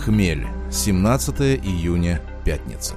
Хмель. 17 июня. Пятница.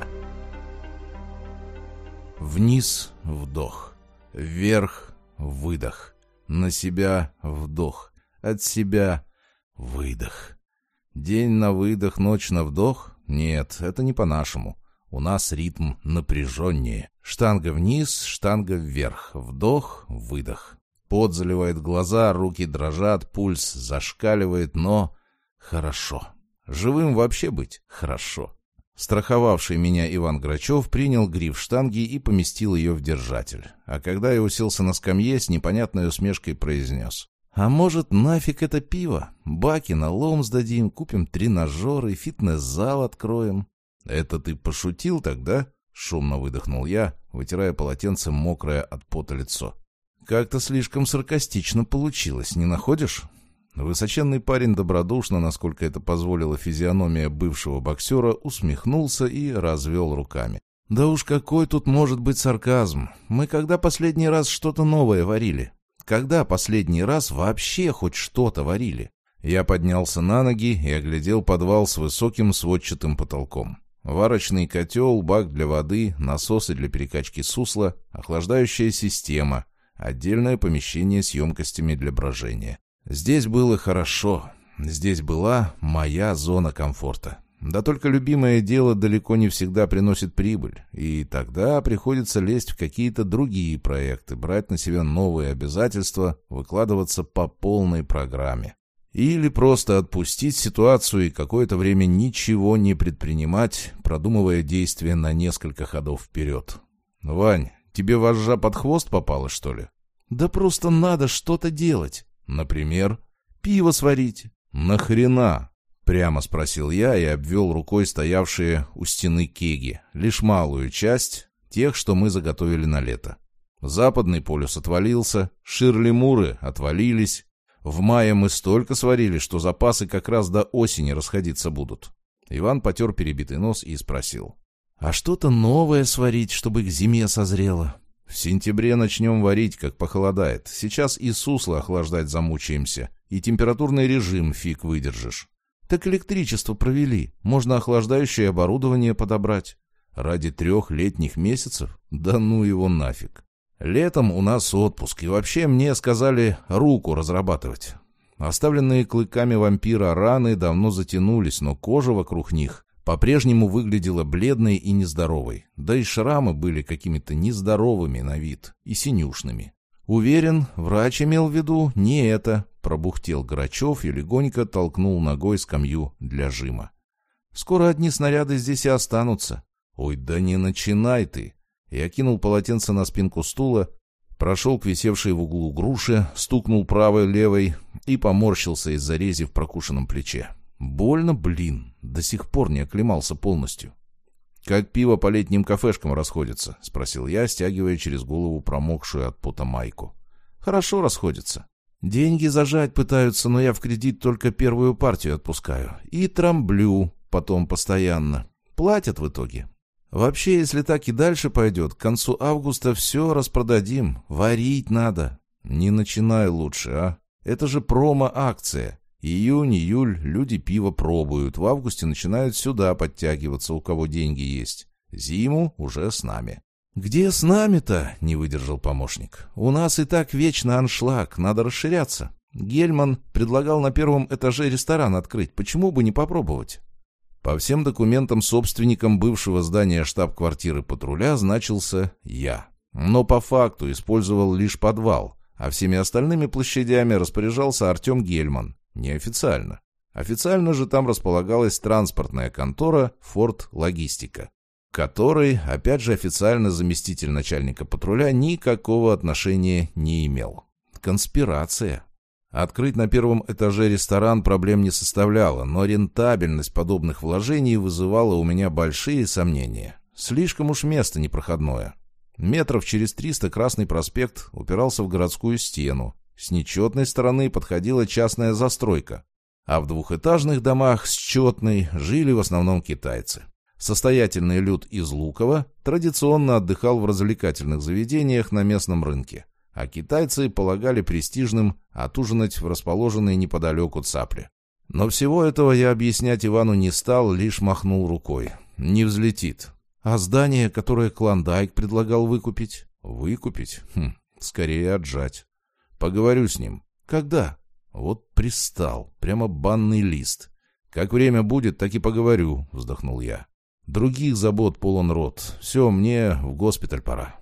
Вниз — вдох. Вверх — выдох. На себя — вдох. От себя — выдох. День на выдох, ночь на вдох? Нет, это не по-нашему. У нас ритм напряженнее. Штанга вниз, штанга вверх. Вдох, выдох. Пот заливает глаза, руки дрожат, пульс зашкаливает, но хорошо. Живым вообще быть хорошо. Страховавший меня Иван Грачев принял гриф штанги и поместил ее в держатель. А когда я уселся на скамье, с непонятной усмешкой произнес: «А может, нафиг это пиво? Баки на лом сдадим, купим тренажеры, фитнес-зал откроем». «Это ты пошутил тогда?» — шумно выдохнул я, вытирая полотенцем мокрое от пота лицо. «Как-то слишком саркастично получилось, не находишь?» Высоченный парень добродушно, насколько это позволила физиономия бывшего боксера, усмехнулся и развел руками. «Да уж какой тут может быть сарказм? Мы когда последний раз что-то новое варили? Когда последний раз вообще хоть что-то варили?» Я поднялся на ноги и оглядел подвал с высоким сводчатым потолком. Варочный котел, бак для воды, насосы для перекачки сусла, охлаждающая система, отдельное помещение с емкостями для брожения. Здесь было хорошо. Здесь была моя зона комфорта. Да только любимое дело далеко не всегда приносит прибыль, и тогда приходится лезть в какие-то другие проекты, брать на себя новые обязательства, выкладываться по полной программе. Или просто отпустить ситуацию и какое-то время ничего не предпринимать, продумывая действия на несколько ходов вперед. «Вань, тебе вожжа под хвост попала, что ли?» «Да просто надо что-то делать». «Например?» «Пиво сварить». «Нахрена?» — прямо спросил я и обвел рукой стоявшие у стены кеги, лишь малую часть тех, что мы заготовили на лето. Западный полюс отвалился, Ширли-Муры отвалились. В мае мы столько сварили, что запасы как раз до осени расходиться будут. Иван потер перебитый нос и спросил: «А что-то новое сварить, чтобы к зиме созрело?» «В сентябре начнем варить, как похолодает. Сейчас и сусло охлаждать замучаемся, и температурный режим фиг выдержишь». «Так электричество провели. Можно охлаждающее оборудование подобрать». «Ради 3 летних месяцев? Да ну его нафиг. Летом у нас отпуск, и вообще мне сказали руку разрабатывать». Оставленные клыками вампира раны давно затянулись, но кожа вокруг них по-прежнему выглядела бледной и нездоровой, да и шрамы были какими-то нездоровыми на вид и синюшными. «Уверен, врач имел в виду не это», — пробухтел Грачев и легонько толкнул ногой скамью для жима. «Скоро одни снаряды здесь и останутся». «Ой, да не начинай ты!» Я кинул полотенце на спинку стула, прошел к висевшей в углу груше, стукнул правой-левой и поморщился из-за рези в прокушенном плече. Больно, блин, до сих пор не оклемался полностью. «Как пиво по летним кафешкам расходится?» — спросил я, стягивая через голову промокшую от пота майку. «Хорошо расходится. Деньги зажать пытаются, но я в кредит только первую партию отпускаю. И трамблю потом постоянно. Платят в итоге. Вообще, если так и дальше пойдет, к концу августа все распродадим. Варить надо». «Не начинай лучше, а? Это же промо-акция. Июнь, июль, люди пиво пробуют. В августе начинают сюда подтягиваться, у кого деньги есть. Зиму уже с нами». «Где с нами-то?» — не выдержал помощник. «У нас и так вечно аншлаг, надо расширяться. Гельман предлагал на 1 этаже ресторан открыть. Почему бы не попробовать?» По всем документам собственником бывшего здания штаб-квартиры патруля значился я. Но по факту использовал лишь подвал, а всеми остальными площадями распоряжался Артем Гельман. Неофициально. Официально же там располагалась транспортная контора «Форд Логистика», к которой, опять же, официально заместитель начальника патруля никакого отношения не имел. Конспирация. Открыть на 1 этаже ресторан проблем не составляло, но рентабельность подобных вложений вызывала у меня большие сомнения. Слишком уж место непроходное. Метров через 300 Красный проспект упирался в городскую стену. С нечетной стороны подходила частная застройка, а в двухэтажных домах с четной жили в основном китайцы. Состоятельный люд из Луково традиционно отдыхал в развлекательных заведениях на местном рынке, а китайцы полагали престижным отужинать в расположенной неподалеку Цапле. Но всего этого я объяснять Ивану не стал, лишь махнул рукой. Не взлетит. А здание, которое Клондайк предлагал выкупить? Выкупить? Скорее отжать. Поговорю с ним. Когда? Вот пристал. Прямо банный лист. Как время будет, так и поговорю, вздохнул я. Других забот полон рот. Все, мне в госпиталь пора.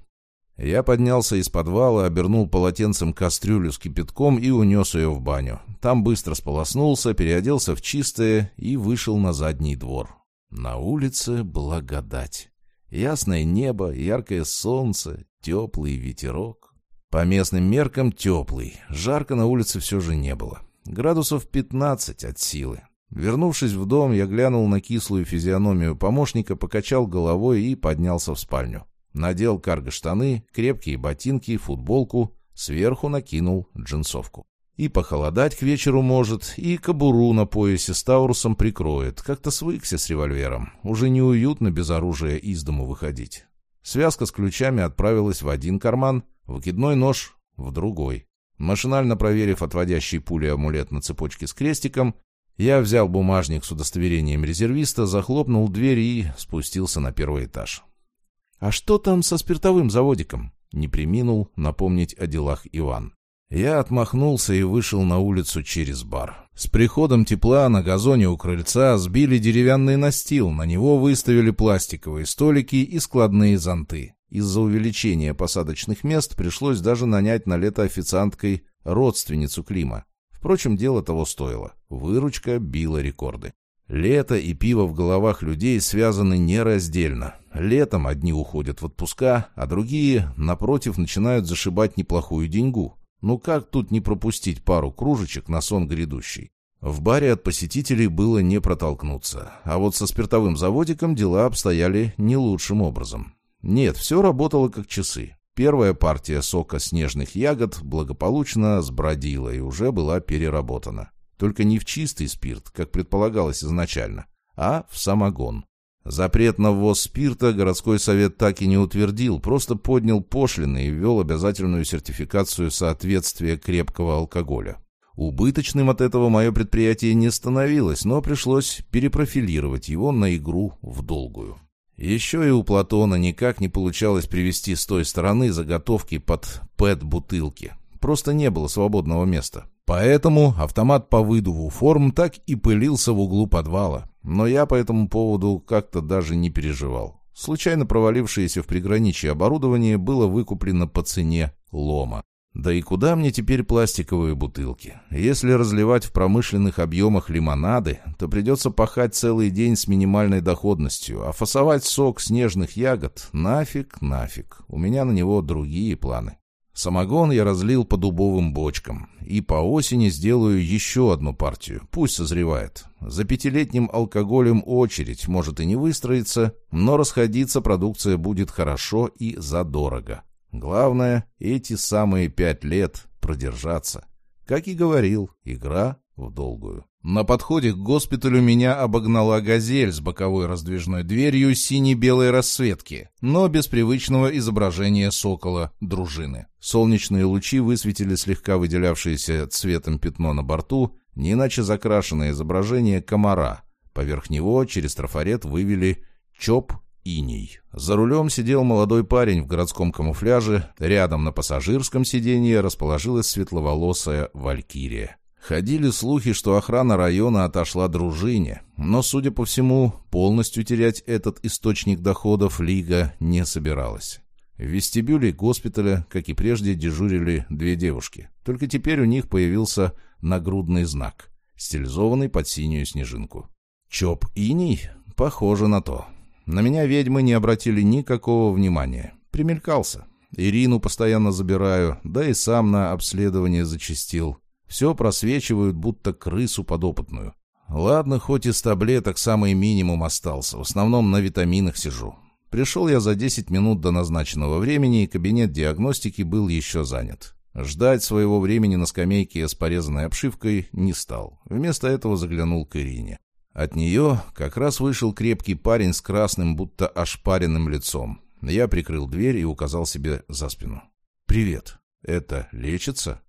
Я поднялся из подвала, обернул полотенцем кастрюлю с кипятком и унес ее в баню. Там быстро сполоснулся, переоделся в чистое и вышел на задний двор. На улице благодать. Ясное небо, яркое солнце, теплый ветерок. По местным меркам теплый. Жарко на улице все же не было. Градусов 15 от силы. Вернувшись в дом, я глянул на кислую физиономию помощника, покачал головой и поднялся в спальню. Надел карго-штаны, крепкие ботинки, футболку, сверху накинул джинсовку. И похолодать к вечеру может, и кобуру на поясе с таурусом прикроет. Как-то свыкся с револьвером. Уже неуютно без оружия из дому выходить. Связка с ключами отправилась в один карман, выкидной нож в другой. Машинально проверив отводящий пули амулет на цепочке с крестиком, я взял бумажник с удостоверением резервиста, захлопнул дверь и спустился на первый этаж. «А что там со спиртовым заводиком?» — не преминул напомнить о делах Иван. Я отмахнулся и вышел на улицу через бар. С приходом тепла на газоне у крыльца сбили деревянный настил, на него выставили пластиковые столики и складные зонты. Из-за увеличения посадочных мест пришлось даже нанять на лето официанткой родственницу Клима. Впрочем, дело того стоило. Выручка била рекорды. Лето и пиво в головах людей связаны нераздельно. Летом одни уходят в отпуска, а другие, напротив, начинают зашибать неплохую деньгу. Ну как тут не пропустить пару кружечек на сон грядущий? В баре от посетителей было не протолкнуться, а вот со спиртовым заводиком дела обстояли не лучшим образом. Нет, все работало как часы. Первая партия сока снежных ягод благополучно сбродила и уже была переработана. Только не в чистый спирт, как предполагалось изначально, а в самогон. Запрет на ввоз спирта городской совет так и не утвердил, просто поднял пошлины и ввел обязательную сертификацию соответствия крепкого алкоголя. Убыточным от этого мое предприятие не становилось, но пришлось перепрофилировать его на игру в долгую. Еще и у Платона никак не получалось привезти с той стороны заготовки под ПЭТ-бутылки. Просто не было свободного места. Поэтому автомат по выдуву форм так и пылился в углу подвала. Но я по этому поводу как-то даже не переживал. Случайно провалившееся в приграничье оборудование было выкуплено по цене лома. Да и куда мне теперь пластиковые бутылки? Если разливать в промышленных объемах лимонады, то придется пахать целый день с минимальной доходностью, а фасовать сок снежных ягод нафиг. У меня на него другие планы. Самогон я разлил по дубовым бочкам. И по осени сделаю еще одну партию. Пусть созревает. За 5-летним алкоголем очередь может и не выстроиться, но расходиться продукция будет хорошо и задорого. Главное, эти самые 5 лет продержаться. Как и говорил, игра в долгую. На подходе к госпиталю меня обогнала «Газель» с боковой раздвижной дверью сине-белой расцветки, но без привычного изображения сокола дружины. Солнечные лучи высветили слегка выделявшееся цветом пятно на борту, не иначе закрашенное изображение комара. Поверх него через трафарет вывели «ЧОП Иней». За рулем сидел молодой парень в городском камуфляже, рядом на пассажирском сиденье расположилась светловолосая валькирия. Ходили слухи, что охрана района отошла дружине, но, судя по всему, полностью терять этот источник доходов Лига не собиралась. В вестибюле госпиталя, как и прежде, дежурили 2 девушки. Только теперь у них появился нагрудный знак, стилизованный под синюю снежинку. ЧОП Иней? Похоже на то. На меня ведьмы не обратили никакого внимания. Примелькался. Ирину постоянно забираю, да и сам на обследование зачастил. Все просвечивают, будто крысу подопытную. Ладно, хоть из таблеток самый минимум остался, в основном на витаминах сижу. Пришел я за 10 минут до назначенного времени, и кабинет диагностики был еще занят. Ждать своего времени на скамейке с порезанной обшивкой не стал. Вместо этого заглянул к Ирине. От нее как раз вышел крепкий парень с красным, будто ошпаренным лицом. Я прикрыл дверь и указал себе за спину. «Привет. Это лечится?»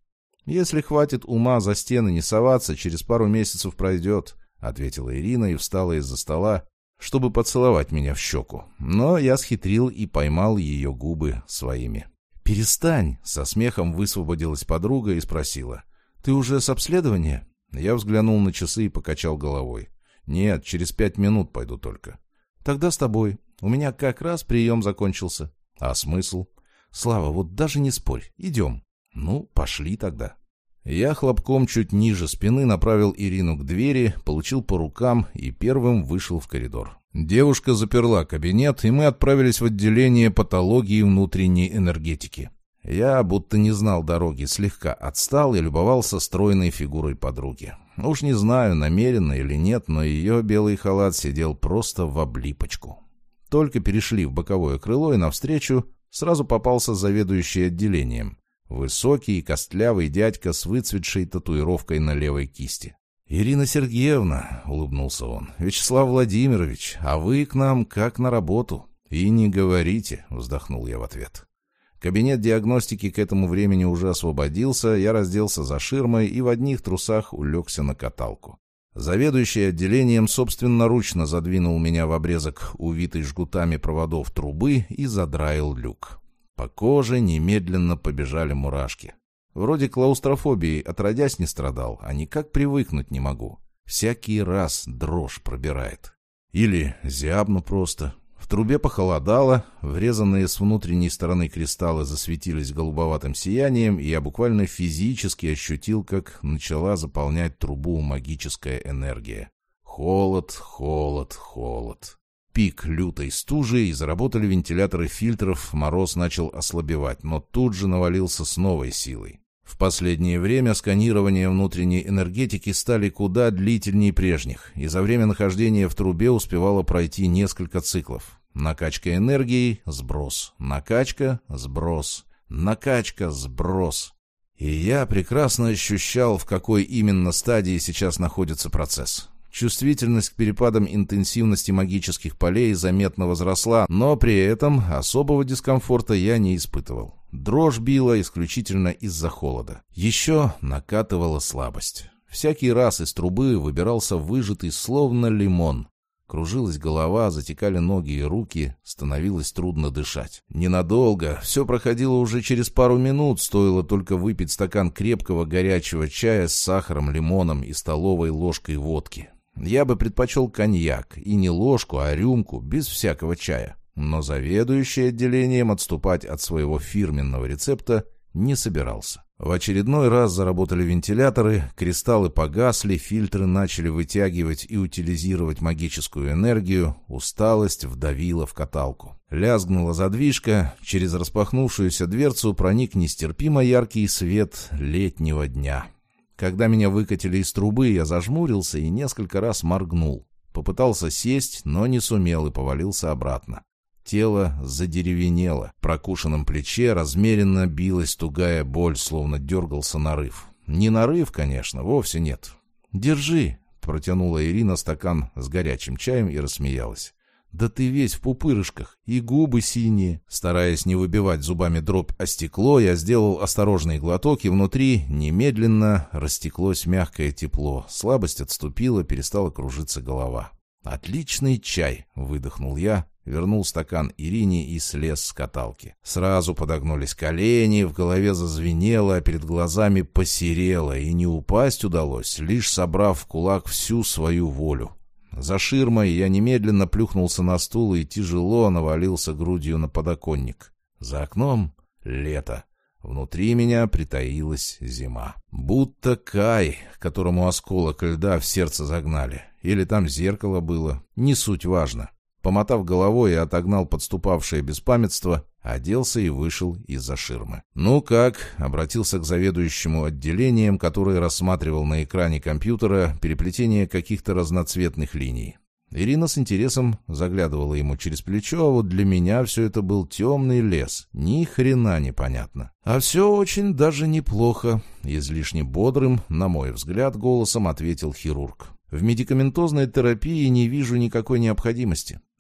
«Если хватит ума за стены не соваться, через пару месяцев пройдет», — ответила Ирина и встала из-за стола, чтобы поцеловать меня в щеку. Но я схитрил и поймал ее губы своими. «Перестань!» — со смехом высвободилась подруга и спросила. «Ты уже с обследования?» Я взглянул на часы и покачал головой. «Нет, через 5 минут пойду только». «Тогда с тобой. У меня как раз прием закончился». «А смысл?» «Слава, вот даже не спорь. Идем». «Ну, пошли тогда». Я хлопком чуть ниже спины направил Ирину к двери, получил по рукам и первым вышел в коридор. Девушка заперла кабинет, и мы отправились в отделение патологии внутренней энергетики. Я, будто не знал дороги, слегка отстал и любовался стройной фигурой подруги. Уж не знаю, намеренно или нет, но ее белый халат сидел просто в облипочку. Только перешли в боковое крыло, и навстречу сразу попался заведующий отделением. Высокий и костлявый дядька с выцветшей татуировкой на левой кисти. «Ирина Сергеевна», — улыбнулся он, — «Вячеслав Владимирович, а вы к нам как на работу». «И не говорите», — вздохнул я в ответ. Кабинет диагностики к этому времени уже освободился, я разделся за ширмой и в одних трусах улегся на каталку. Заведующий отделением собственноручно задвинул меня в обрезок, увитый жгутами проводов трубы, и задраил люк. По коже немедленно побежали мурашки. Вроде клаустрофобией отродясь не страдал, а никак привыкнуть не могу. Всякий раз дрожь пробирает. Или зябну просто. В трубе похолодало, врезанные с внутренней стороны кристаллы засветились голубоватым сиянием, и я буквально физически ощутил, как начала заполнять трубу магическая энергия. Холод, холод, холод. Пик лютой стужи, и заработали вентиляторы фильтров, мороз начал ослабевать, но тут же навалился с новой силой. В последнее время сканирования внутренней энергетики стали куда длительнее прежних, и за время нахождения в трубе успевало пройти несколько циклов. Накачка энергией — сброс, накачка — сброс, накачка — сброс. И я прекрасно ощущал, в какой именно стадии сейчас находится процесс. Чувствительность к перепадам интенсивности магических полей заметно возросла, но при этом особого дискомфорта я не испытывал. Дрожь била исключительно из-за холода. Еще накатывала слабость. Всякий раз из трубы выбирался выжатый словно лимон. Кружилась голова, затекали ноги и руки, становилось трудно дышать. Ненадолго, все проходило уже через пару минут, стоило только выпить стакан крепкого горячего чая с сахаром, лимоном и столовой ложкой водки. Я бы предпочел коньяк, и не ложку, а рюмку, без всякого чая. Но заведующий отделением отступать от своего фирменного рецепта не собирался. В очередной раз заработали вентиляторы, кристаллы погасли, фильтры начали вытягивать и утилизировать магическую энергию, усталость вдавила в каталку. Лязгнула задвижка, через распахнувшуюся дверцу проник нестерпимо яркий свет летнего дня. Когда меня выкатили из трубы, я зажмурился и несколько раз моргнул. Попытался сесть, но не сумел и повалился обратно. Тело задеревенело. В прокушенном плече размеренно билась тугая боль, словно дергался нарыв. Не нарыв, конечно, вовсе нет. «Держи», — протянула Ирина стакан с горячим чаем и рассмеялась. «Да ты весь в пупырышках, и губы синие». Стараясь не выбивать зубами дробь о стекло, я сделал осторожный глоток, и внутри немедленно растеклось мягкое тепло. Слабость отступила, перестала кружиться голова. «Отличный чай», — выдохнул я, вернул стакан Ирине и слез с каталки. Сразу подогнулись колени, в голове зазвенело, а перед глазами посерело, и не упасть удалось, лишь собрав в кулак всю свою волю. За ширмой я немедленно плюхнулся на стул и тяжело навалился грудью на подоконник. За окном лето. Внутри меня притаилась зима. Будто Кай, которому осколок льда в сердце загнали. Или там зеркало было. Не суть важно. Помотав головой и отогнал подступавшее беспамятство, оделся и вышел из-за ширмы. «Ну как?» — обратился к заведующему отделением, который рассматривал на экране компьютера переплетение каких-то разноцветных линий. Ирина с интересом заглядывала ему через плечо, а вот для меня все это был темный лес. Ни хрена непонятно. «А все очень даже неплохо», — излишне бодрым, на мой взгляд, голосом ответил хирург. «В медикаментозной терапии не вижу никакой необходимости.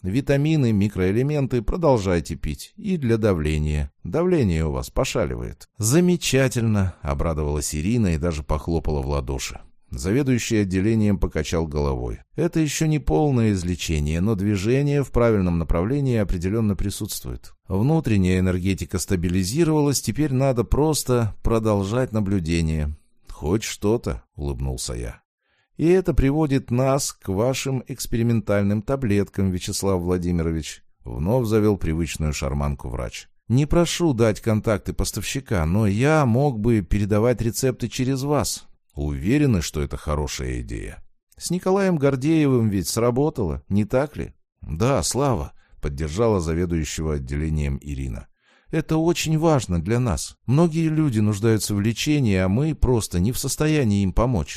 Витамины, микроэлементы продолжайте пить. И для давления. Давление у вас пошаливает». «Замечательно», — обрадовалась Ирина и даже похлопала в ладоши. Заведующий отделением покачал головой. «Это еще не полное излечение, но движение в правильном направлении определенно присутствует. Внутренняя энергетика стабилизировалась, теперь надо просто продолжать наблюдение». «Хоть что-то», — улыбнулся я. «И это приводит нас к вашим экспериментальным таблеткам, Вячеслав Владимирович», — вновь завел привычную шарманку врач. «Не прошу дать контакты поставщика, но я мог бы передавать рецепты через вас». «Уверены, что это хорошая идея?» «С Николаем Гордеевым ведь сработало, не так ли?» «Да, Слава», — поддержала заведующего отделением Ирина. «Это очень важно для нас. Многие люди нуждаются в лечении, а мы просто не в состоянии им помочь».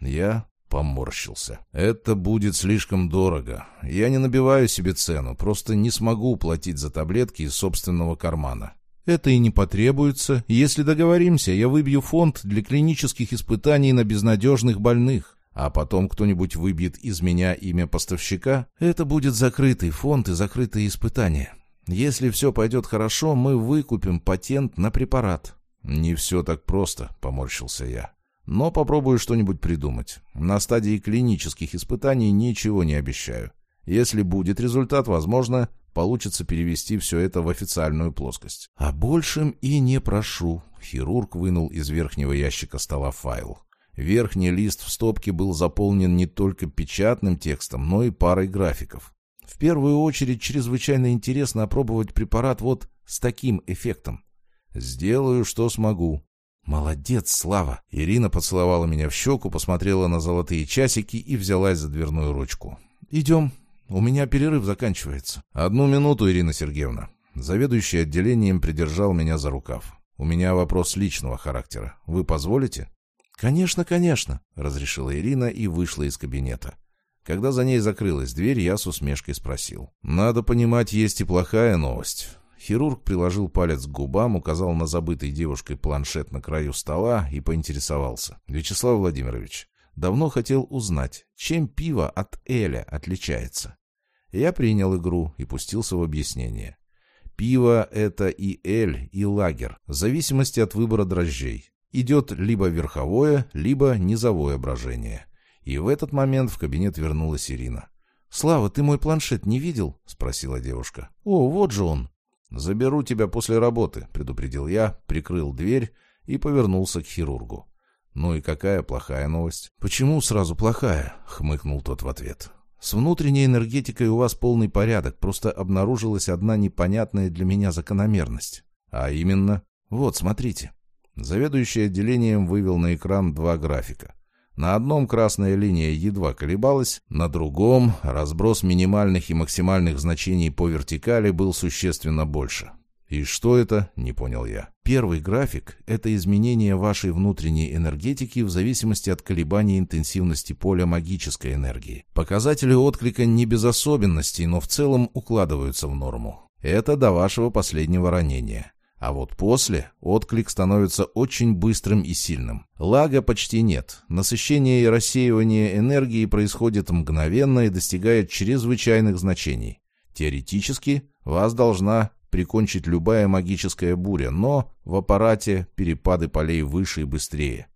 Я поморщился. «Это будет слишком дорого. Я не набиваю себе цену, просто не смогу уплатить за таблетки из собственного кармана». «Это и не потребуется. Если договоримся, я выбью фонд для клинических испытаний на безнадежных больных. А потом кто-нибудь выбьет из меня имя поставщика. Это будет закрытый фонд и закрытые испытания. Если все пойдет хорошо, мы выкупим патент на препарат». «Не все так просто», — поморщился я. «Но попробую что-нибудь придумать. На стадии клинических испытаний ничего не обещаю. Если будет результат, возможно, получится перевести все это в официальную плоскость». «А большим и не прошу». Хирург вынул из верхнего ящика стола файл. Верхний лист в стопке был заполнен не только печатным текстом, но и парой графиков. «В первую очередь, чрезвычайно интересно опробовать препарат вот с таким эффектом». «Сделаю, что смогу». «Молодец, Слава!» Ирина поцеловала меня в щеку, посмотрела на золотые часики и взялась за дверную ручку. «Идем. У меня перерыв заканчивается». «Одну минуту, Ирина Сергеевна». Заведующий отделением придержал меня за рукав. «У меня вопрос личного характера. Вы позволите?» «Конечно, конечно», — разрешила Ирина и вышла из кабинета. Когда за ней закрылась дверь, я с усмешкой спросил. «Надо понимать, есть и плохая новость». Хирург приложил палец к губам, указал на забытый девушкой планшет на краю стола и поинтересовался. «Вячеслав Владимирович, давно хотел узнать, чем пиво от Эля отличается». Я принял игру и пустился в объяснение. Пиво — это и эль, и лагер, в зависимости от выбора дрожжей. Идет либо верховое, либо низовое брожение. И в этот момент в кабинет вернулась Ирина. «Слава, ты мой планшет не видел?» — спросила девушка. «О, вот же он». «Заберу тебя после работы», — предупредил я, прикрыл дверь и повернулся к хирургу. «Ну и какая плохая новость?» «Почему сразу плохая?» — хмыкнул тот в ответ. «С внутренней энергетикой у вас полный порядок, просто обнаружилась одна непонятная для меня закономерность». «А именно?» «Вот, смотрите». Заведующий отделением вывел на экран два графика. На одном красная линия едва колебалась, на другом разброс минимальных и максимальных значений по вертикали был существенно больше. «И что это?» — не понял я. «Первый график — это изменение вашей внутренней энергетики в зависимости от колебаний интенсивности поля магической энергии. Показатели отклика не без особенностей, но в целом укладываются в норму. Это до вашего последнего ранения. А вот после отклик становится очень быстрым и сильным. Лага почти нет. Насыщение и рассеивание энергии происходит мгновенно и достигает чрезвычайных значений. Теоретически вас должна прикончить любая магическая буря, но в аппарате перепады полей выше и быстрее.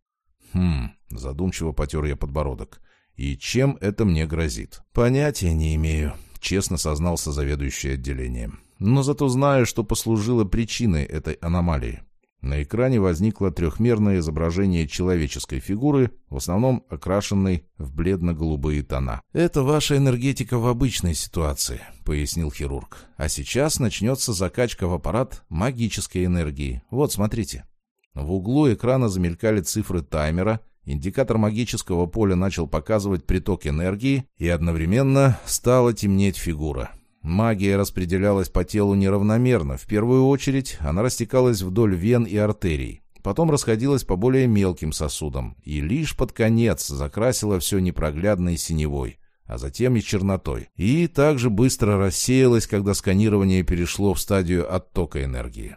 Задумчиво потер я подбородок. «И чем это мне грозит?» «Понятия не имею», — честно сознался заведующий отделением. «Но зато знаю, что послужило причиной этой аномалии». На экране возникло трехмерное изображение человеческой фигуры, в основном окрашенной в бледно-голубые тона. «Это ваша энергетика в обычной ситуации», — пояснил хирург. «А сейчас начнется закачка в аппарат магической энергии. Вот, смотрите». В углу экрана замелькали цифры таймера, индикатор магического поля начал показывать приток энергии, и одновременно стала темнеть фигура. Магия распределялась по телу неравномерно. В первую очередь она растекалась вдоль вен и артерий, потом расходилась по более мелким сосудам и лишь под конец закрасила все непроглядной синевой, а затем и чернотой. И также быстро рассеялась, когда сканирование перешло в стадию оттока энергии.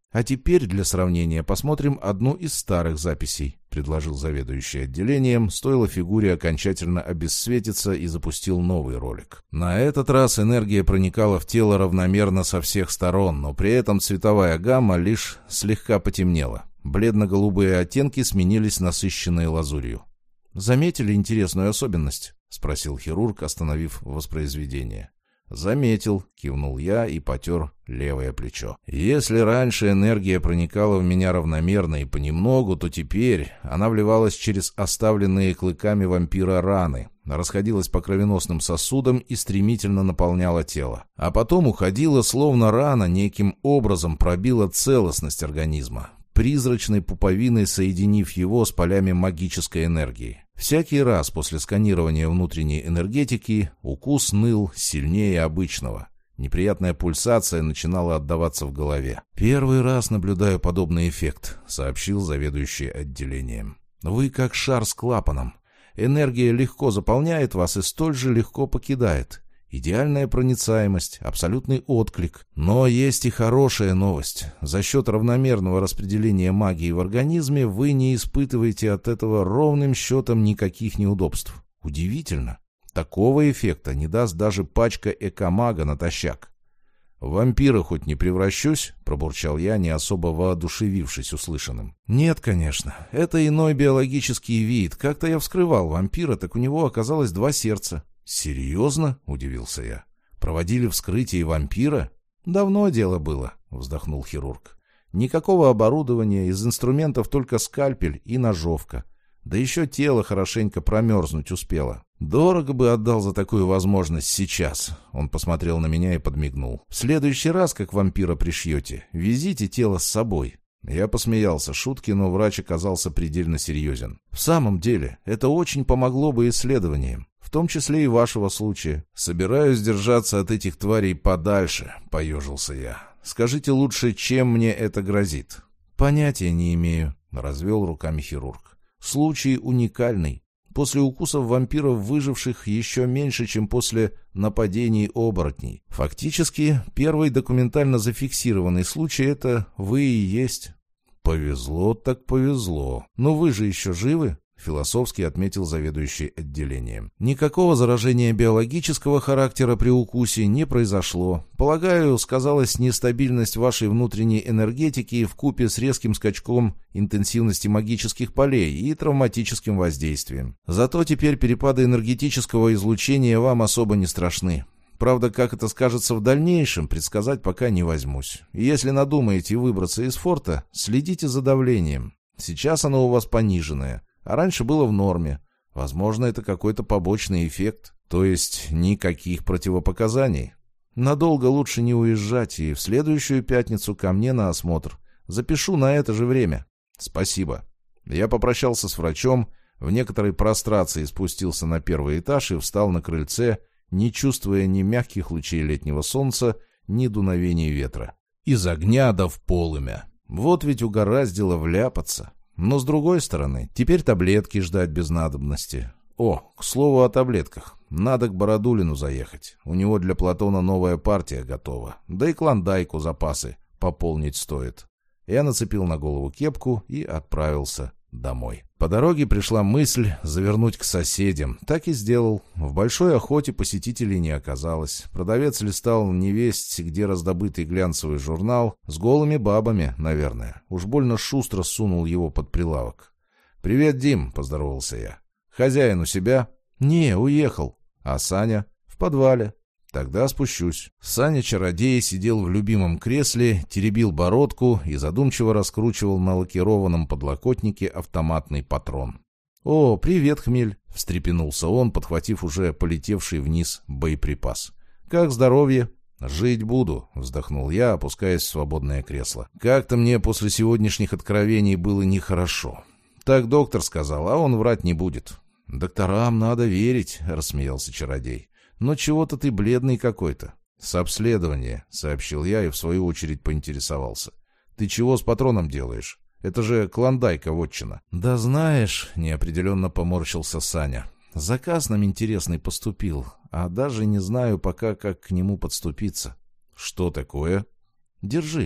«А теперь для сравнения посмотрим одну из старых записей», — предложил заведующий отделением, стоило фигуре окончательно обесцветиться, и запустил новый ролик. На этот раз энергия проникала в тело равномерно со всех сторон, но при этом цветовая гамма лишь слегка потемнела. Бледно-голубые оттенки сменились насыщенной лазурью. «Заметили интересную особенность?» — спросил хирург, остановив воспроизведение. «Заметил», — кивнул я и потер левое плечо. «Если раньше энергия проникала в меня равномерно и понемногу, то теперь она вливалась через оставленные клыками вампира раны, расходилась по кровеносным сосудам и стремительно наполняла тело. А потом уходила, словно рана неким образом пробила целостность организма, призрачной пуповиной соединив его с полями магической энергии. Всякий раз после сканирования внутренней энергетики укус ныл сильнее обычного. Неприятная пульсация начинала отдаваться в голове. «Первый раз наблюдаю подобный эффект», — сообщил заведующий отделением. «Вы как шар с клапаном. Энергия легко заполняет вас и столь же легко покидает. Идеальная проницаемость, абсолютный отклик. Но есть и хорошая новость. За счет равномерного распределения магии в организме вы не испытываете от этого ровным счетом никаких неудобств. Удивительно. Такого эффекта не даст даже пачка экомага натощак. «В вампира хоть не превращусь?» — пробурчал я, не особо воодушевившись услышанным. «Нет, конечно. Это иной биологический вид. Как-то я вскрывал вампира, так у него оказалось 2 сердца». «Серьезно?» — удивился я. «Проводили вскрытие вампира?» «Давно дело было», — вздохнул хирург. «Никакого оборудования, из инструментов только скальпель и ножовка. Да еще тело хорошенько промерзнуть успело. Дорого бы отдал за такую возможность сейчас». Он посмотрел на меня и подмигнул. «В следующий раз, как вампира пришьете, везите тело с собой». Я посмеялся шутки, но врач оказался предельно серьезен. «В самом деле, это очень помогло бы исследованиям. В том числе и вашего случая. Собираюсь держаться от этих тварей подальше», — поежился я. «Скажите лучше, чем мне это грозит?» «Понятия не имею», — развел руками хирург. «Случай уникальный. После укусов вампиров выживших еще меньше, чем после нападений оборотней. Фактически, первый документально зафиксированный случай — это вы и есть». «Повезло так повезло. Но вы же еще живы?» — философски отметил заведующий отделением. «Никакого заражения биологического характера при укусе не произошло. Полагаю, сказалась нестабильность вашей внутренней энергетики вкупе с резким скачком интенсивности магических полей и травматическим воздействием. Зато теперь перепады энергетического излучения вам особо не страшны. Правда, как это скажется в дальнейшем, предсказать пока не возьмусь. Если надумаете выбраться из форта, следите за давлением. Сейчас оно у вас пониженное, а раньше было в норме. Возможно, это какой-то побочный эффект. То есть никаких противопоказаний. Надолго лучше не уезжать, и в следующую пятницу ко мне на осмотр. Запишу на это же время». «Спасибо». Я попрощался с врачом, в некоторой прострации спустился на первый этаж и встал на крыльце, не чувствуя ни мягких лучей летнего солнца, ни дуновений ветра. Из огня да в полымя. Вот ведь угораздило вляпаться. Но с другой стороны, теперь таблетки ждать без надобности. О, к слову о таблетках. Надо к Бородулину заехать. У него для Платона новая партия готова. Да и Клондайку запасы пополнить стоит. Я нацепил на голову кепку и отправился домой. По дороге пришла мысль завернуть к соседям. Так и сделал. В большой охоте посетителей не оказалось. Продавец листал невесть, где раздобытый глянцевый журнал с голыми бабами, наверное. Уж больно шустро сунул его под прилавок. «Привет, Дим», — поздоровался я. «Хозяин у себя?» «Не, уехал». «А Саня?» «В подвале». «Тогда спущусь». Саня-чародей сидел в любимом кресле, теребил бородку и задумчиво раскручивал на лакированном подлокотнике автоматный патрон. «О, привет, Хмель!» — встрепенулся он, подхватив уже полетевший вниз боеприпас. «Как здоровье?» «Жить буду», — вздохнул я, опускаясь в свободное кресло. «Как-то мне после сегодняшних откровений было нехорошо. Так доктор сказал, а он врать не будет». «Докторам надо верить», — рассмеялся чародей. «Но чего-то ты бледный какой-то». «С обследования», — сообщил я и в свою очередь поинтересовался. «Ты чего с патроном делаешь? Это же Клондайка вотчина». «Да знаешь», — неопределенно поморщился Саня. «Заказ нам интересный поступил, а даже не знаю пока, как к нему подступиться». «Что такое?» «Держи».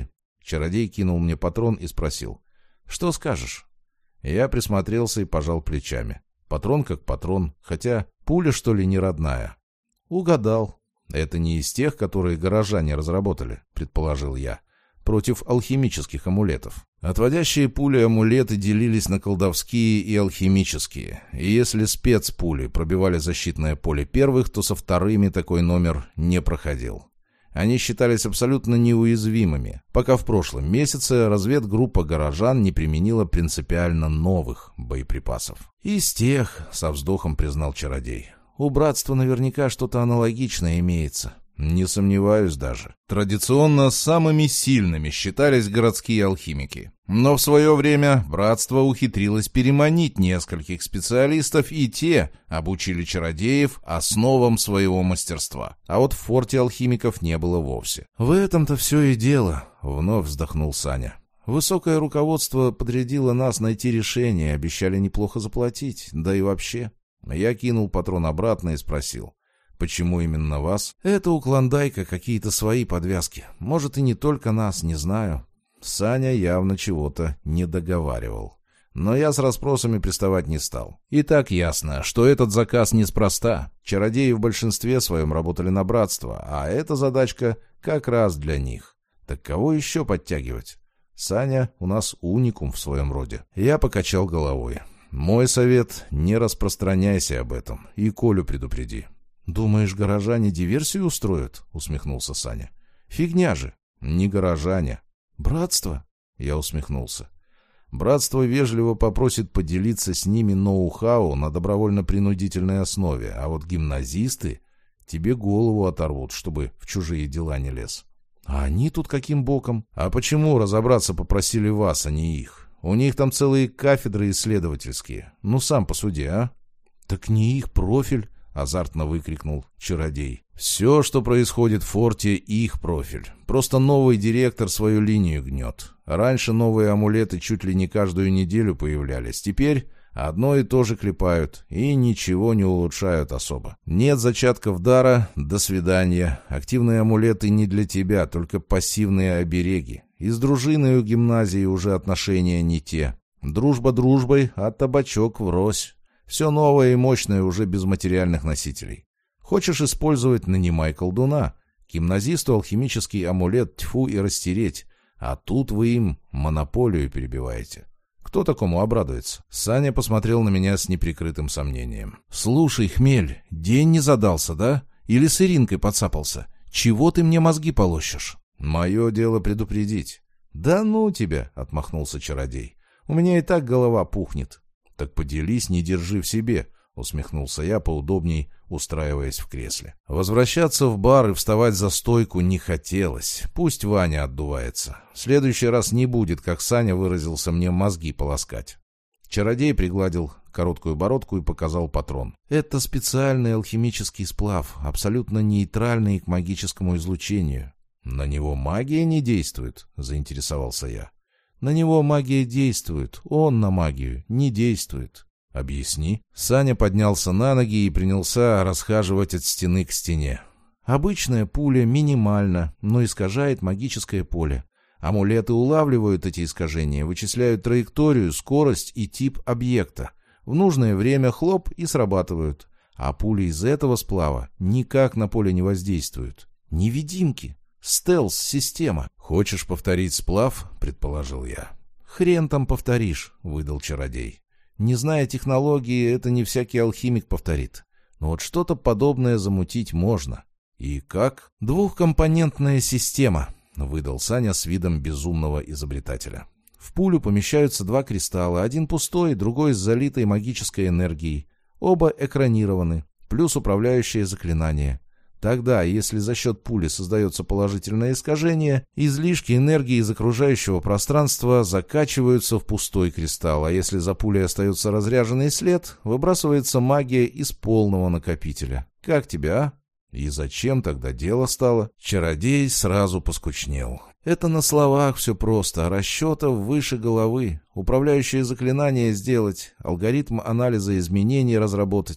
Чародей кинул мне патрон и спросил: «Что скажешь?» Я присмотрелся и пожал плечами. Патрон как патрон, хотя пуля, что ли, не родная. «Угадал. Это не из тех, которые горожане разработали», — предположил я, «против алхимических амулетов». Отводящие пули амулеты делились на колдовские и алхимические, и если спецпули пробивали защитное поле первых, то со вторыми такой номер не проходил. Они считались абсолютно неуязвимыми, пока в прошлом месяце разведгруппа горожан не применила принципиально новых боеприпасов. «Из тех», — со вздохом признал чародей, — «у братства наверняка что-то аналогичное имеется». «Не сомневаюсь даже. Традиционно самыми сильными считались городские алхимики. Но в свое время братство ухитрилось переманить нескольких специалистов, и те обучили чародеев основам своего мастерства. А вот в форте алхимиков не было вовсе». «В этом-то все и дело», — вновь вздохнул Саня. «Высокое руководство подрядило нас найти решение, обещали неплохо заплатить, да и вообще». Я кинул патрон обратно и спросил: «Почему именно вас?» «Это у Клондайка какие-то свои подвязки. Может, и не только нас, не знаю». Саня явно чего-то не договаривал. Но я с расспросами приставать не стал. И так ясно, что этот заказ неспроста. Чародеи в большинстве своем работали на братство, а эта задачка как раз для них. Так кого еще подтягивать? Саня у нас уникум в своем роде. Я покачал головой. «Мой совет — не распространяйся об этом и Колю предупреди». «Думаешь, горожане диверсию устроят?» — усмехнулся Саня. «Фигня же!» «Не горожане. Братство?» — я усмехнулся. «Братство вежливо попросит поделиться с ними ноу-хау на добровольно-принудительной основе, а вот гимназисты тебе голову оторвут, чтобы в чужие дела не лез». «А они тут каким боком?» «А почему разобраться попросили вас, а не их? У них там целые кафедры исследовательские. Ну, сам посуди, а?» «Так не их профиль», — азартно выкрикнул чародей. «Все, что происходит в форте, их профиль. Просто новый директор свою линию гнет. Раньше новые амулеты чуть ли не каждую неделю появлялись. Теперь одно и то же клепают и ничего не улучшают особо. Нет зачатков дара, до свидания. Активные амулеты не для тебя, только пассивные обереги. И с дружиной у гимназии уже отношения не те. Дружба дружбой, а табачок врозь. Все новое и мощное уже без материальных носителей. Хочешь использовать — нанимай колдуна. Гимназисту алхимический амулет тьфу и растереть, а тут вы им монополию перебиваете. Кто такому обрадуется?» Саня посмотрел на меня с неприкрытым сомнением. «Слушай, Хмель, день не задался, да? Или с Иринкой подцапался? Чего ты мне мозги полощешь?» «Мое дело предупредить». «Да ну тебя!» — отмахнулся чародей. «У меня и так голова пухнет». «Так поделись, не держи в себе», — усмехнулся я, поудобней устраиваясь в кресле. Возвращаться в бар и вставать за стойку не хотелось. Пусть Ваня отдувается. В следующий раз не будет, как Саня выразился, мне мозги полоскать. Чародей пригладил короткую бородку и показал патрон. «Это специальный алхимический сплав, абсолютно нейтральный к магическому излучению». «На него магия не действует?» — заинтересовался я. «На него магия действует, он на магию не действует». «Объясни». Саня поднялся на ноги и принялся расхаживать от стены к стене. «Обычная пуля минимальна, но искажает магическое поле. Амулеты улавливают эти искажения, вычисляют траекторию, скорость и тип объекта. В нужное время хлоп и срабатывают. А пули из этого сплава никак на поле не воздействуют. Невидимки. Стелс-система». «Хочешь повторить сплав?» — предположил я. «Хрен там повторишь», — выдал чародей. «Не зная технологии, это не всякий алхимик повторит. Но вот что-то подобное замутить можно». «И как?» «Двухкомпонентная система», — выдал Саня с видом безумного изобретателя. «В пулю помещаются два кристалла, один пустой, другой с залитой магической энергией. Оба экранированы, плюс управляющее заклинание. Тогда, если за счет пули создается положительное искажение, излишки энергии из окружающего пространства закачиваются в пустой кристалл, а если за пулей остается разряженный след, выбрасывается магия из полного накопителя. Как тебе, а?» «И зачем тогда дело стало?» Чародей сразу поскучнел. «Это на словах все просто, а расчетов выше головы. Управляющее заклинание сделать, алгоритм анализа изменений разработать.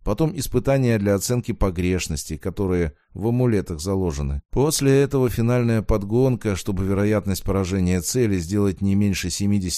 Потом испытания для оценки погрешности, которые в амулетах заложены. После этого финальная подгонка, чтобы вероятность поражения цели сделать не меньше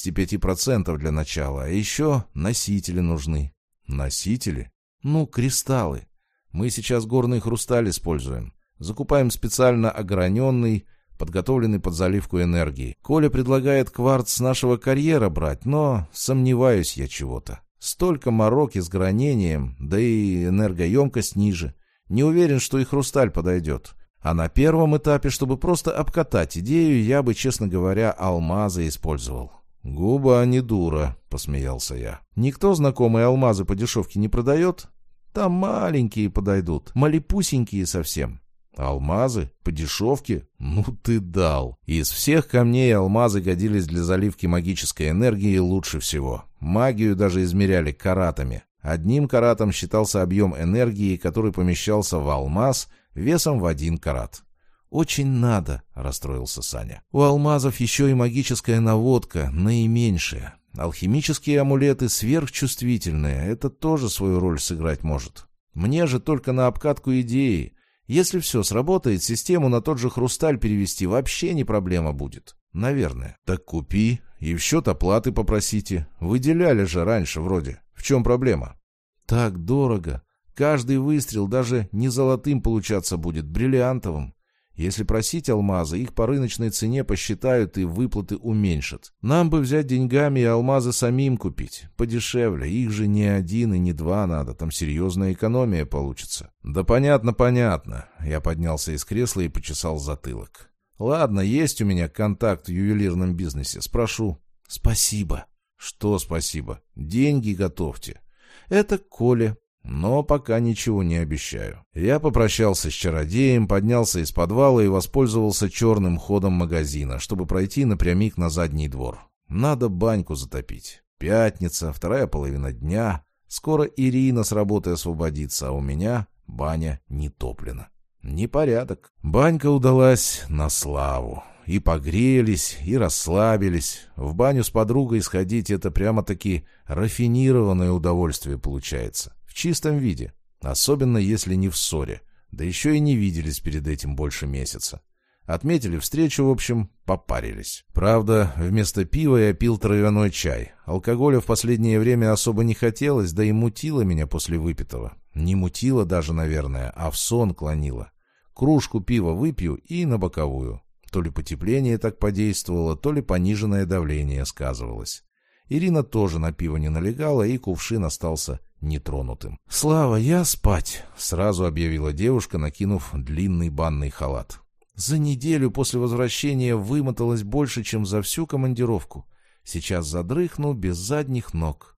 75% для начала. А еще носители нужны. Носители? Ну, кристаллы. Мы сейчас горный хрусталь используем. Закупаем специально ограненный, подготовленный под заливку энергии. Коля предлагает кварц с нашего карьера брать, но сомневаюсь я чего-то. Столько мороки с гранением, да и энергоемкость ниже. Не уверен, что и хрусталь подойдет. А на первом этапе, чтобы просто обкатать идею, я бы, честно говоря, алмазы использовал. «Губа не дура», — посмеялся я. «Никто знакомые алмазы по дешевке не продает? Там маленькие подойдут, малепусенькие совсем». «Алмазы? По дешевке? Ну ты дал!» Из всех камней алмазы годились для заливки магической энергии лучше всего. Магию даже измеряли каратами. Одним каратом считался объем энергии, который помещался в алмаз весом в 1 карат. «Очень надо», — расстроился Саня. «У алмазов еще и магическая наводка, наименьшая. Алхимические амулеты сверхчувствительные, это тоже свою роль сыграть может. Мне же только на обкатку идеи. Если все сработает, систему на тот же хрусталь перевести вообще не проблема будет. Наверное». «Так купи и в счет оплаты попросите. Выделяли же раньше вроде. В чем проблема?» «Так дорого. Каждый выстрел даже не золотым получаться будет, бриллиантовым. Если просить алмазы, их по рыночной цене посчитают и выплаты уменьшат. Нам бы взять деньгами и алмазы самим купить. Подешевле. Их же не 1 и не 2 надо. Там серьезная экономия получится». «Да понятно, понятно». Я поднялся из кресла и почесал затылок. «Ладно, есть у меня контакт в ювелирном бизнесе. Спрошу». «Спасибо». «Что спасибо? Деньги готовьте». «Это Коля. Но пока ничего не обещаю». Я попрощался с чародеем, поднялся из подвала и воспользовался черным ходом магазина, чтобы пройти напрямик на задний двор. Надо баньку затопить. Пятница, 2 половина дня. Скоро Ирина с работы освободится, а у меня баня не топлена. Непорядок. Банька удалась на славу. И погрелись, и расслабились. В баню с подругой сходить — это прямо-таки рафинированное удовольствие получается. В чистом виде. Особенно если не в ссоре. Да еще и не виделись перед этим больше месяца. Отметили встречу, в общем, попарились. Правда, вместо пива я пил травяной чай. Алкоголя в последнее время особо не хотелось, да и мутило меня после выпитого. Не мутило даже, наверное, а в сон клонило. Кружку пива выпью и на боковую. То ли потепление так подействовало, то ли пониженное давление сказывалось. Ирина тоже на пиво не налегала, и кувшин остался нетронутым. «Слава, я спать», — сразу объявила девушка, накинув длинный банный халат. «За неделю после возвращения вымоталась больше, чем за всю командировку. Сейчас задрыхну без задних ног».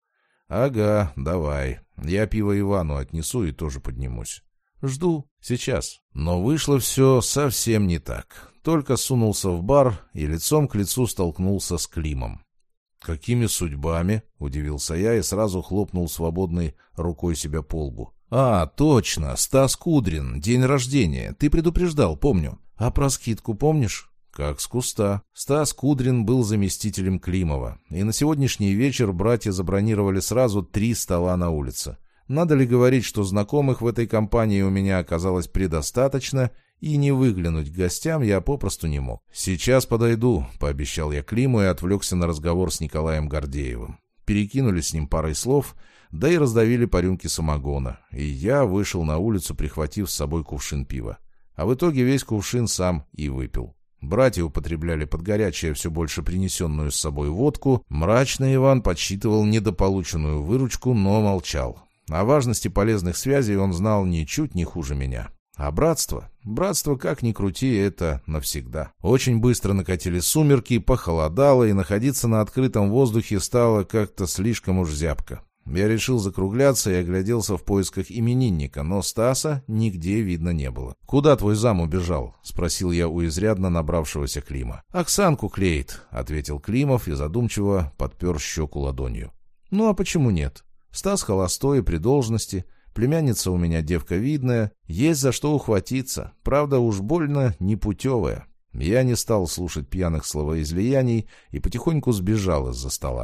«Ага, давай. Я пиво Ивану отнесу и тоже поднимусь». «Жду. Сейчас». Но вышло все совсем не так. Только сунулся в бар и лицом к лицу столкнулся с Климом. «Какими судьбами?» — удивился я и сразу хлопнул свободной рукой себя по лбу. «А, точно, Стас Кудрин, день рождения. Ты предупреждал, помню. А про скидку помнишь?» «Как с куста». Стас Кудрин был заместителем Климова, и на сегодняшний вечер братья забронировали сразу 3 стола на улице. Надо ли говорить, что знакомых в этой компании у меня оказалось предостаточно, и не выглянуть к гостям я попросту не мог. «Сейчас подойду», — пообещал я Климу и отвлекся на разговор с Николаем Гордеевым. Перекинулись с ним парой слов, да и раздавили по рюмке самогона, и я вышел на улицу, прихватив с собой кувшин пива. А в итоге весь кувшин сам и выпил. Братья употребляли под горячее все больше принесенную с собой водку. Мрачный Иван подсчитывал недополученную выручку, но молчал. О важности полезных связей он знал ничуть не хуже меня. А братство? Братство, как ни крути, это навсегда. Очень быстро накатили сумерки, похолодало, и находиться на открытом воздухе стало как-то слишком уж зябко. Я решил закругляться и огляделся в поисках именинника, но Стаса нигде видно не было. «Куда твой зам убежал?» — спросил я у изрядно набравшегося Клима. «Оксанку клеит», — ответил Климов и задумчиво подпер щеку ладонью. «Ну а почему нет? Стас холостой и при должности». Племянница у меня девка видная, есть за что ухватиться, правда уж больно непутевая. Я не стал слушать пьяных словоизлияний и потихоньку сбежал из-за стола.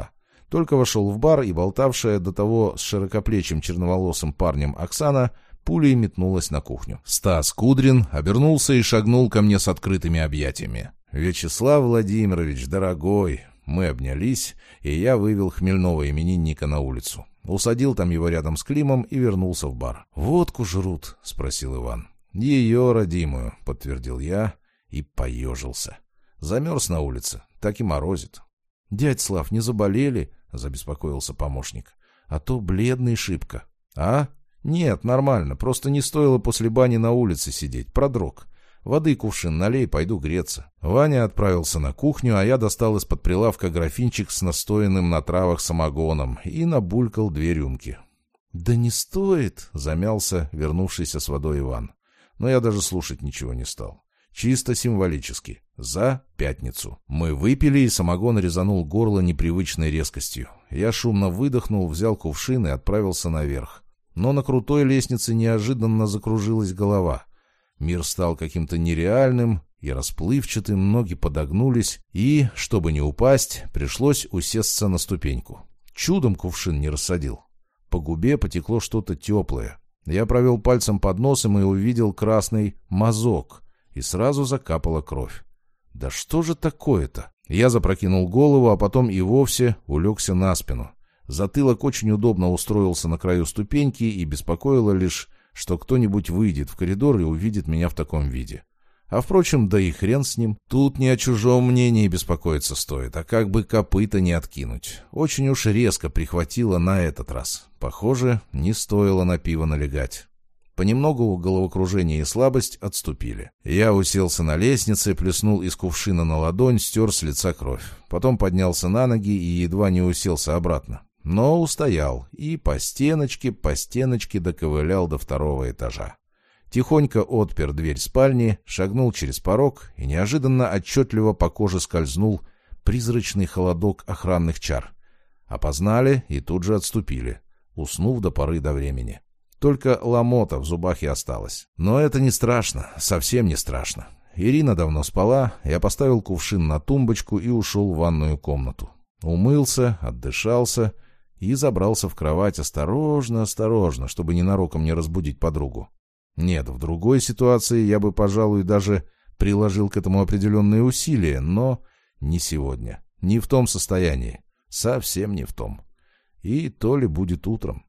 Только вошел в бар, и болтавшая до того с широкоплечим черноволосым парнем Оксана пулей метнулась на кухню. Стас Кудрин обернулся и шагнул ко мне с открытыми объятиями. «Вячеслав Владимирович, дорогой!» Мы обнялись, и я вывел хмельного именинника на улицу. Усадил там его рядом с Климом и вернулся в бар. «Водку жрут?» — спросил Иван. «Ее родимую», — подтвердил я и поежился. Замерз на улице, так и морозит. «Дядь Слав, не заболели?» — забеспокоился помощник. «А то бледный шибко». «А? Нет, нормально, просто не стоило после бани на улице сидеть, продрог. Воды кувшин налей, пойду греться». Ваня отправился на кухню, а я достал из-под прилавка графинчик с настоянным на травах самогоном и набулькал 2 рюмки. «Да не стоит», — замялся вернувшийся с водой Иван. Но я даже слушать ничего не стал. Чисто символически. За пятницу. Мы выпили, и самогон резанул горло непривычной резкостью. Я шумно выдохнул, взял кувшин и отправился наверх. Но на крутой лестнице неожиданно закружилась голова. Мир стал каким-то нереальным и расплывчатым, ноги подогнулись, и, чтобы не упасть, пришлось усесться на ступеньку. Чудом кувшин не рассадил. По губе потекло что-то теплое. Я провел пальцем под носом и увидел красный мазок, и сразу закапала кровь. Да что же такое-то? Я запрокинул голову, а потом и вовсе улегся на спину. Затылок очень удобно устроился на краю ступеньки, и беспокоило лишь, что кто-нибудь выйдет в коридор и увидит меня в таком виде. А впрочем, да и хрен с ним. Тут не о чужом мнении беспокоиться стоит, а как бы копыта не откинуть. Очень уж резко прихватило на этот раз. Похоже, не стоило на пиво налегать. Понемногу головокружение и слабость отступили. Я уселся на лестнице, плеснул из кувшина на ладонь, стер с лица кровь. Потом поднялся на ноги и едва не уселся обратно. Но устоял и по стеночке доковылял до 2-го этажа. Тихонько отпер дверь спальни, шагнул через порог, и неожиданно отчетливо по коже скользнул призрачный холодок охранных чар. Опознали и тут же отступили, уснув до поры до времени. Только ломота в зубах и осталось. Но это не страшно, совсем не страшно. Ирина давно спала, я поставил кувшин на тумбочку и ушел в ванную комнату. Умылся, отдышался и забрался в кровать осторожно, чтобы ненароком не разбудить подругу. Нет, в другой ситуации я бы, пожалуй, даже приложил к этому определенные усилия, но не сегодня, не в том состоянии, совсем не в том. И то ли будет утром.